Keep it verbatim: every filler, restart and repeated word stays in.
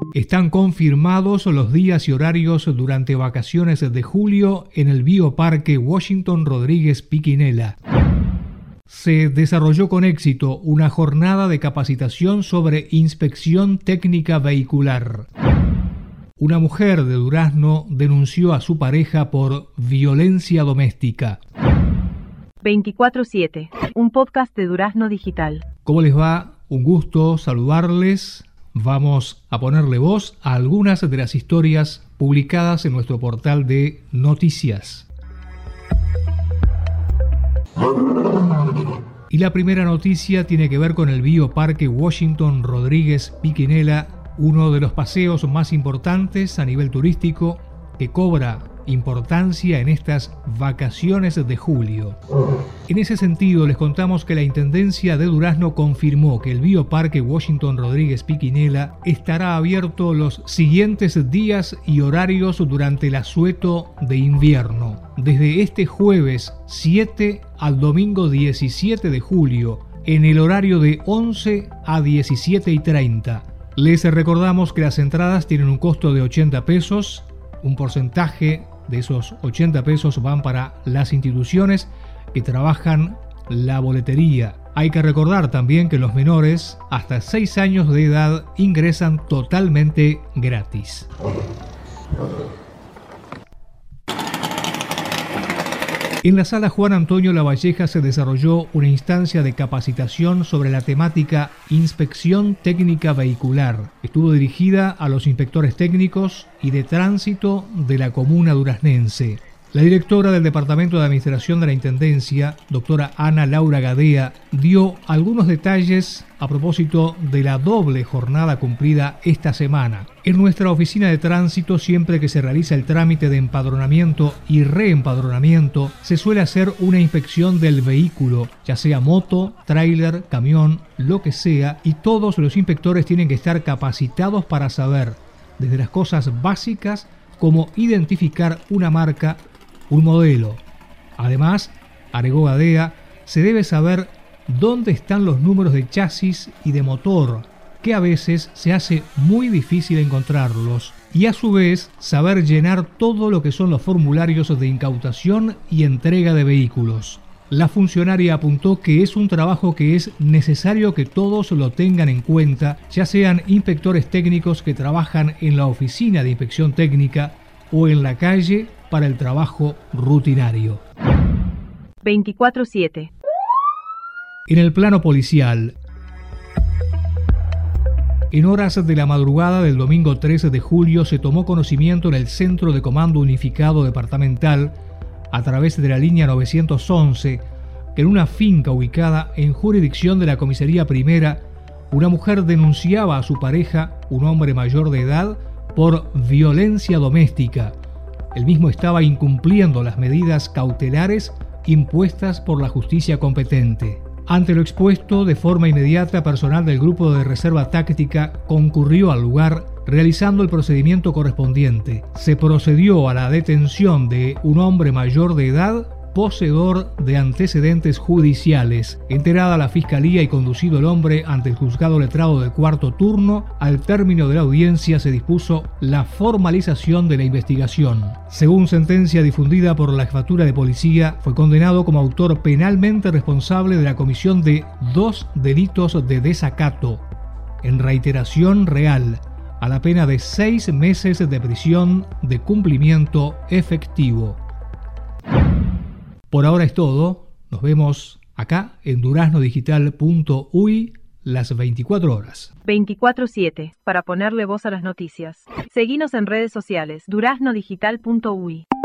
Están confirmados los días y horarios durante vacaciones de julio en el Bioparque Washington Rodríguez Piquinela. Se desarrolló con éxito una jornada de capacitación sobre inspección técnica vehicular. Una mujer de Durazno denunció a su pareja por violencia doméstica. veinticuatro siete, un podcast de Durazno Digital. ¿Cómo les va? Un gusto saludarles. Vamos a ponerle voz a algunas de las historias publicadas en nuestro portal de noticias. Y la primera noticia tiene que ver con el Bioparque Washington Rodríguez Piquinela, uno de los paseos más importantes a nivel turístico que cobra importancia en estas vacaciones de julio. En ese sentido, les contamos que la Intendencia de Durazno confirmó que el Bioparque Washington Rodríguez Piquinela estará abierto los siguientes días y horarios durante el asueto de invierno, desde este jueves siete al domingo diecisiete de julio, en el horario de once a diecisiete y treinta. Les recordamos que las entradas tienen un costo de ochenta pesos, un porcentaje de esos ochenta pesos van para las instituciones que trabajan la boletería. Hay que recordar también que los menores hasta seis años de edad ingresan totalmente gratis. En la sala Juan Antonio Lavalleja se desarrolló una instancia de capacitación sobre la temática Inspección Técnica Vehicular. Estuvo dirigida a los inspectores técnicos y de tránsito de la comuna duraznense. La directora del Departamento de Administración de la Intendencia, doctora Ana Laura Gadea, dio algunos detalles a propósito de la doble jornada cumplida esta semana. En nuestra oficina de tránsito, siempre que se realiza el trámite de empadronamiento y reempadronamiento, se suele hacer una inspección del vehículo, ya sea moto, tráiler, camión, lo que sea, y todos los inspectores tienen que estar capacitados para saber, desde las cosas básicas como identificar una marca, un modelo. Además, agregó Gadea, se debe saber dónde están los números de chasis y de motor, que a veces se hace muy difícil encontrarlos, y a su vez saber llenar todo lo que son los formularios de incautación y entrega de vehículos. La funcionaria apuntó que es un trabajo que es necesario que todos lo tengan en cuenta, ya sean inspectores técnicos que trabajan en la oficina de inspección técnica o en la calle para el trabajo rutinario. veinticuatro siete. En el plano policial, en horas de la madrugada del domingo trece de julio se tomó conocimiento en el Centro de Comando Unificado Departamental, a través de la línea novecientos once, que en una finca ubicada en jurisdicción de la Comisaría Primera, una mujer denunciaba a su pareja, un hombre mayor de edad, por violencia doméstica. El mismo estaba incumpliendo las medidas cautelares impuestas por la justicia competente. Ante lo expuesto, de forma inmediata, personal del Grupo de Reserva Táctica concurrió al lugar, realizando el procedimiento correspondiente. Se procedió a la detención de un hombre mayor de edad, poseedor de antecedentes judiciales. Enterada la Fiscalía y conducido el hombre ante el juzgado letrado del cuarto turno, al término de la audiencia se dispuso la formalización de la investigación. Según sentencia difundida por la Jefatura de Policía, fue condenado como autor penalmente responsable de la comisión de dos delitos de desacato, en reiteración real, a la pena de seis meses de prisión de cumplimiento efectivo. Por ahora es todo. Nos vemos acá en durazno digital punto u y las veinticuatro horas. veinticuatro siete, para ponerle voz a las noticias. Seguinos en redes sociales, durazno digital punto u y.